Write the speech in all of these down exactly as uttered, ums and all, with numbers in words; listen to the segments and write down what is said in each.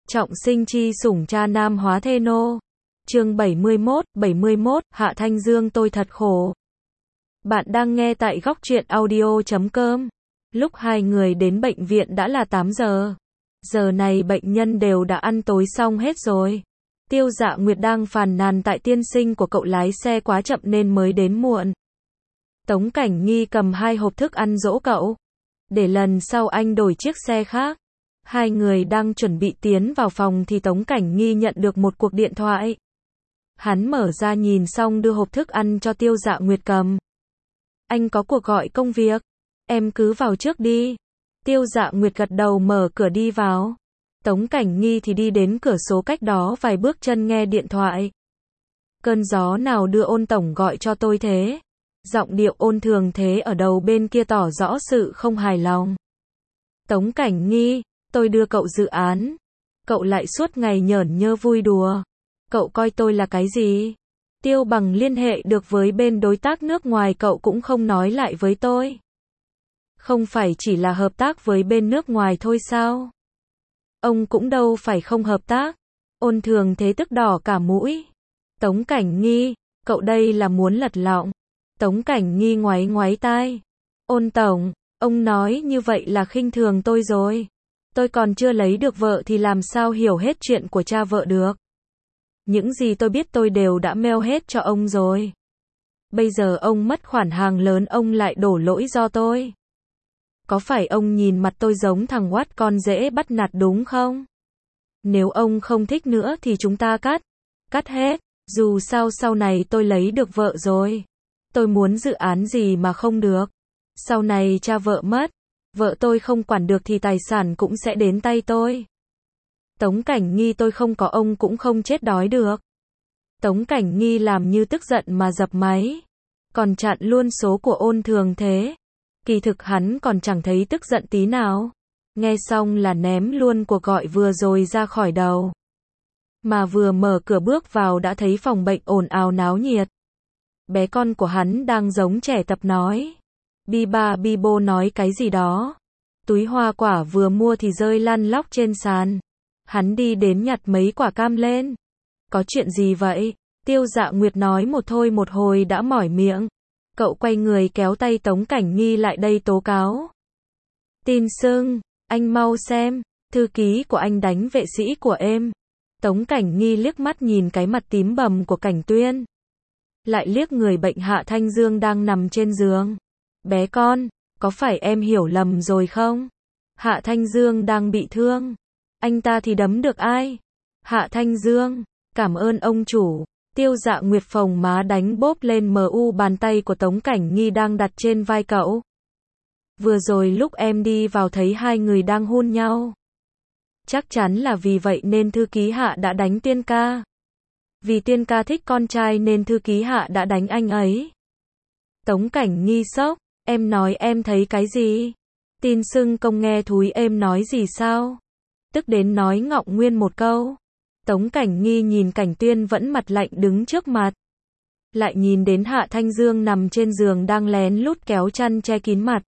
Trọng sinh chi sủng cha nam hóa thê nô. Chương bảy mươi mốt, bảy mươi mốt, Hạ Thanh Dương tôi thật khổ. Bạn đang nghe tại góc truyện audio chấm com. Lúc hai người đến bệnh viện đã là tám giờ. Giờ này bệnh nhân đều đã ăn tối xong hết rồi. Tiêu Dạ Nguyệt đang phàn nàn tại tiên sinh của cậu lái xe quá chậm nên mới đến muộn. Tống Cảnh Nghi cầm hai hộp thức ăn dỗ cậu. Để lần sau anh đổi chiếc xe khác. Hai người đang chuẩn bị tiến vào phòng thì Tống Cảnh Nghi nhận được một cuộc điện thoại. Hắn mở ra nhìn xong đưa hộp thức ăn cho Tiêu Dạ Nguyệt cầm. Anh có cuộc gọi công việc. Em cứ vào trước đi. Tiêu Dạ Nguyệt gật đầu mở cửa đi vào. Tống Cảnh Nghi thì đi đến cửa số cách đó vài bước chân nghe điện thoại. Cơn gió nào đưa Ôn tổng gọi cho tôi thế? Giọng điệu ôn thường thế ở đầu bên kia tỏ rõ sự không hài lòng. Tống Cảnh Nghi, tôi đưa cậu dự án. Cậu lại suốt ngày nhởn nhơ vui đùa. Cậu coi tôi là cái gì? Tiêu Bằng liên hệ được với bên đối tác nước ngoài cậu cũng không nói lại với tôi. Không phải chỉ là hợp tác với bên nước ngoài thôi sao? Ông cũng đâu phải không hợp tác. Ôn thường thế tức đỏ cả mũi. Tống Cảnh Nghi, cậu đây là muốn lật lọng. Tống Cảnh Nghi ngoáy ngoáy tai. Ôn tổng, ông nói như vậy là khinh thường tôi rồi. Tôi còn chưa lấy được vợ thì làm sao hiểu hết chuyện của cha vợ được. Những gì tôi biết tôi đều đã mail hết cho ông rồi. Bây giờ ông mất khoản hàng lớn ông lại đổ lỗi do tôi. Có phải ông nhìn mặt tôi giống thằng oát con dễ bắt nạt đúng không? Nếu ông không thích nữa thì chúng ta cắt. Cắt hết. Dù sao sau này tôi lấy được vợ rồi. Tôi muốn dự án gì mà không được. Sau này cha vợ mất. Vợ tôi không quản được thì tài sản cũng sẽ đến tay tôi. Tống Cảnh Nghi tôi không có ông cũng không chết đói được. Tống Cảnh Nghi làm như tức giận mà dập máy. Còn chặn luôn số của Ôn thường thế. Kỳ thực hắn còn chẳng thấy tức giận tí nào. Nghe xong là ném luôn cuộc gọi vừa rồi ra khỏi đầu. Mà vừa mở cửa bước vào đã thấy phòng bệnh ồn ào náo nhiệt. Bé con của hắn đang giống trẻ tập nói. Bi ba bi bô nói cái gì đó. Túi hoa quả vừa mua thì rơi lăn lóc trên sàn. Hắn đi đến nhặt mấy quả cam lên. Có chuyện gì vậy? Tiêu Dạ Nguyệt nói một thôi một hồi đã mỏi miệng. Cậu quay người kéo tay Tống Cảnh Nghi lại đây tố cáo. Tin sưng, anh mau xem, thư ký của anh đánh vệ sĩ của em. Tống Cảnh Nghi liếc mắt nhìn cái mặt tím bầm của Cảnh Tuyên. Lại liếc người bệnh Hạ Thanh Dương đang nằm trên giường. Bé con, có phải em hiểu lầm rồi không? Hạ Thanh Dương đang bị thương. Anh ta thì đấm được ai? Hạ Thanh Dương, cảm ơn ông chủ. Tiêu Dạ Nguyệt phồng má đánh bóp lên mờ u bàn tay của Tống Cảnh Nghi đang đặt trên vai cậu. Vừa rồi lúc em đi vào thấy hai người đang hôn nhau. Chắc chắn là vì vậy nên thư ký Hạ đã đánh Tiên ca. Vì Tiên ca thích con trai nên thư ký Hạ đã đánh anh ấy. Tống Cảnh Nghi sốc, em nói em thấy cái gì? Tin sưng công nghe thúi em nói gì sao? Tức đến nói ngọng nguyên một câu. Tống Cảnh Nghi nhìn Cảnh Tuyên vẫn mặt lạnh đứng trước mặt. Lại nhìn đến Hạ Thanh Dương nằm trên giường đang lén lút kéo chăn che kín mặt.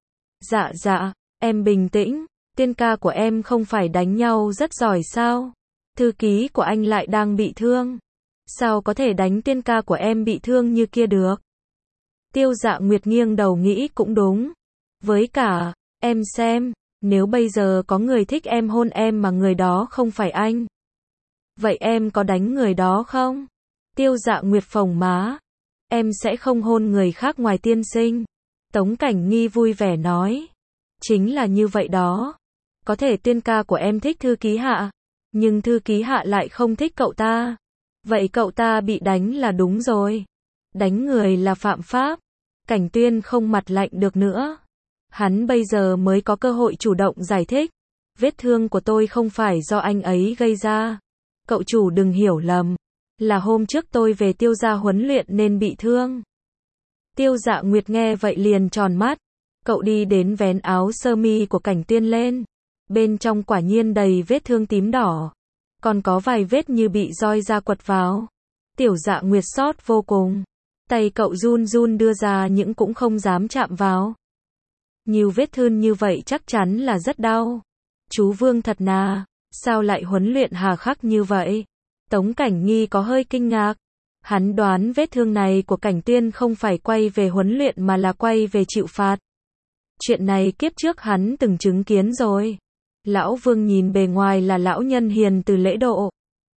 Dạ dạ, em bình tĩnh, Tiên ca của em không phải đánh nhau rất giỏi sao? Thư ký của anh lại đang bị thương. Sao có thể đánh Tiên ca của em bị thương như kia được? Tiêu Dạ Nguyệt nghiêng đầu nghĩ cũng đúng. Với cả, em xem, nếu bây giờ có người thích em hôn em mà người đó không phải anh. Vậy em có đánh người đó không? Tiêu Dạ Nguyệt phồng má. Em sẽ không hôn người khác ngoài tiên sinh. Tống Cảnh Nghi vui vẻ nói. Chính là như vậy đó. Có thể Tiên ca của em thích thư ký Hạ. Nhưng thư ký Hạ lại không thích cậu ta. Vậy cậu ta bị đánh là đúng rồi. Đánh người là phạm pháp. Cảnh Tuyên không mặt lạnh được nữa. Hắn bây giờ mới có cơ hội chủ động giải thích. Vết thương của tôi không phải do anh ấy gây ra. Cậu chủ đừng hiểu lầm. Là hôm trước tôi về Tiêu gia huấn luyện nên bị thương. Tiêu Dạ Nguyệt nghe vậy liền tròn mắt. Cậu đi đến vén áo sơ mi của Cảnh Tuyên lên. Bên trong quả nhiên đầy vết thương tím đỏ. Còn có vài vết như bị roi da quật vào. Tiểu Dạ Nguyệt xót vô cùng. Tay cậu run run đưa ra nhưng cũng không dám chạm vào. Nhiều vết thương như vậy chắc chắn là rất đau. Chú Vương thật nà. Sao lại huấn luyện hà khắc như vậy? Tống Cảnh Nghi có hơi kinh ngạc. Hắn đoán vết thương này của Cảnh Tuyên không phải quay về huấn luyện mà là quay về chịu phạt. Chuyện này kiếp trước hắn từng chứng kiến rồi. Lão Vương nhìn bề ngoài là lão nhân hiền từ lễ độ.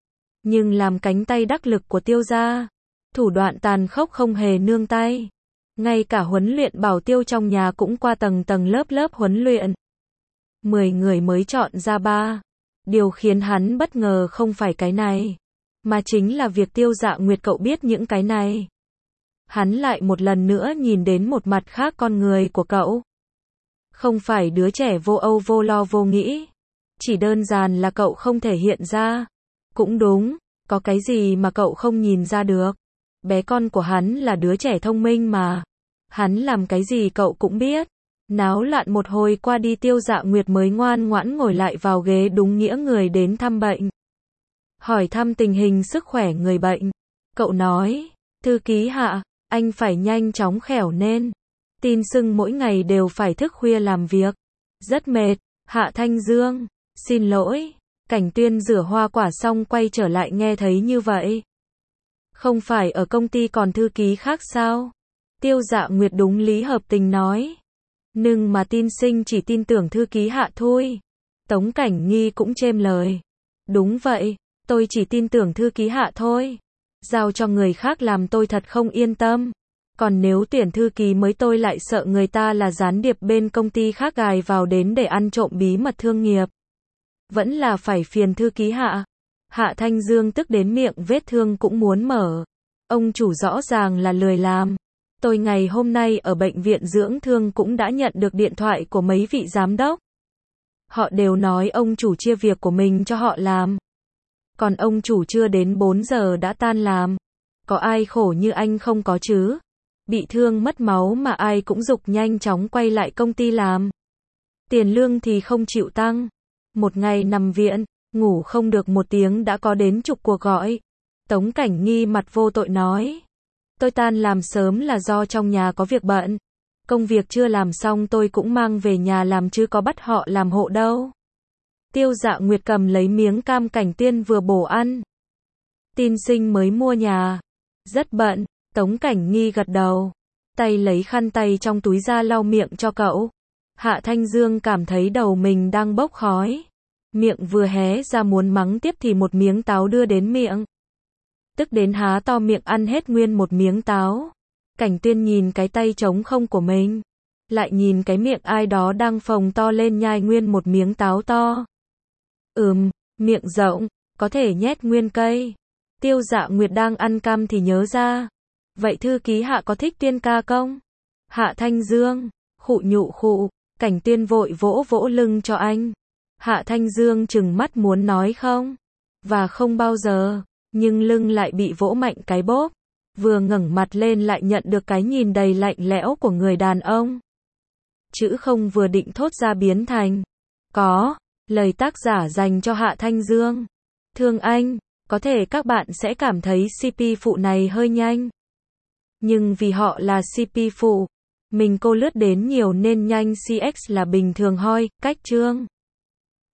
Nhưng làm cánh tay đắc lực của Tiêu gia, thủ đoạn tàn khốc không hề nương tay. Ngay cả huấn luyện bảo tiêu trong nhà cũng qua tầng tầng lớp lớp huấn luyện. Mười người mới chọn ra ba. Điều khiến hắn bất ngờ không phải cái này, mà chính là việc Tiêu Dạ Nguyệt cậu biết những cái này. Hắn lại một lần nữa nhìn đến một mặt khác con người của cậu. Không phải đứa trẻ vô âu vô lo vô nghĩ. Chỉ đơn giản là cậu không thể hiện ra. Cũng đúng, có cái gì mà cậu không nhìn ra được. Bé con của hắn là đứa trẻ thông minh mà. Hắn làm cái gì cậu cũng biết. Náo loạn một hồi qua đi Tiêu Dạ Nguyệt mới ngoan ngoãn ngồi lại vào ghế đúng nghĩa người đến thăm bệnh. Hỏi thăm tình hình sức khỏe người bệnh. Cậu nói, thư ký Hạ, anh phải nhanh chóng khẻo nên. Tin sưng mỗi ngày đều phải thức khuya làm việc. Rất mệt. Hạ Thanh Dương, xin lỗi. Cảnh Tuyên rửa hoa quả xong quay trở lại nghe thấy như vậy. Không phải ở công ty còn thư ký khác sao? Tiêu Dạ Nguyệt đúng lý hợp tình nói. Nhưng mà tin sinh chỉ tin tưởng thư ký Hạ thôi. Tống Cảnh Nghi cũng chêm lời. Đúng vậy, tôi chỉ tin tưởng thư ký Hạ thôi. Giao cho người khác làm tôi thật không yên tâm. Còn nếu tuyển thư ký mới tôi lại sợ người ta là gián điệp bên công ty khác gài vào đến để ăn trộm bí mật thương nghiệp. Vẫn là phải phiền thư ký Hạ. Hạ Thanh Dương tức đến miệng vết thương cũng muốn mở. Ông chủ rõ ràng là lười làm. Tôi ngày hôm nay ở bệnh viện dưỡng thương cũng đã nhận được điện thoại của mấy vị giám đốc. Họ đều nói ông chủ chia việc của mình cho họ làm. Còn ông chủ chưa đến bốn giờ đã tan làm. Có ai khổ như anh không có chứ? Bị thương mất máu mà ai cũng giục nhanh chóng quay lại công ty làm. Tiền lương thì không chịu tăng. Một ngày nằm viện, ngủ không được một tiếng đã có đến chục cuộc gọi. Tống Cảnh Nghi mặt vô tội nói. Tôi tan làm sớm là do trong nhà có việc bận. Công việc chưa làm xong tôi cũng mang về nhà làm chứ có bắt họ làm hộ đâu. Tiêu Dạ Nguyệt cầm lấy miếng cam Cảnh Tuyên vừa bổ ăn. Tin sinh mới mua nhà. Rất bận. Tống Cảnh Nghi gật đầu. Tay lấy khăn tay trong túi ra lau miệng cho cậu. Hạ Thanh Dương cảm thấy đầu mình đang bốc khói. Miệng vừa hé ra muốn mắng tiếp thì một miếng táo đưa đến miệng. Tức đến há to miệng ăn hết nguyên một miếng táo. Cảnh Tuyên nhìn cái tay trống không của mình. Lại nhìn cái miệng ai đó đang phồng to lên nhai nguyên một miếng táo to. Ừm, miệng rộng, có thể nhét nguyên cây. Tiêu Dạ Nguyệt đang ăn cam thì nhớ ra. Vậy thư ký Hạ có thích Tuyên ca không? Hạ Thanh Dương, khụ nhụ khụ. Cảnh Tuyên vội vỗ vỗ lưng cho anh. Hạ Thanh Dương trừng mắt muốn nói không. Và không bao giờ. Nhưng lưng lại bị vỗ mạnh cái bốp. Vừa ngẩng mặt lên lại nhận được cái nhìn đầy lạnh lẽo của người đàn ông. Chữ không vừa định thốt ra biến thành có. Lời tác giả dành cho Hạ Thanh Dương. Thương anh, có thể các bạn sẽ cảm thấy xê pê phụ này hơi nhanh. Nhưng vì họ là xê pê phụ, mình cô lướt đến nhiều nên nhanh xê ích là bình thường hoi, cách chương.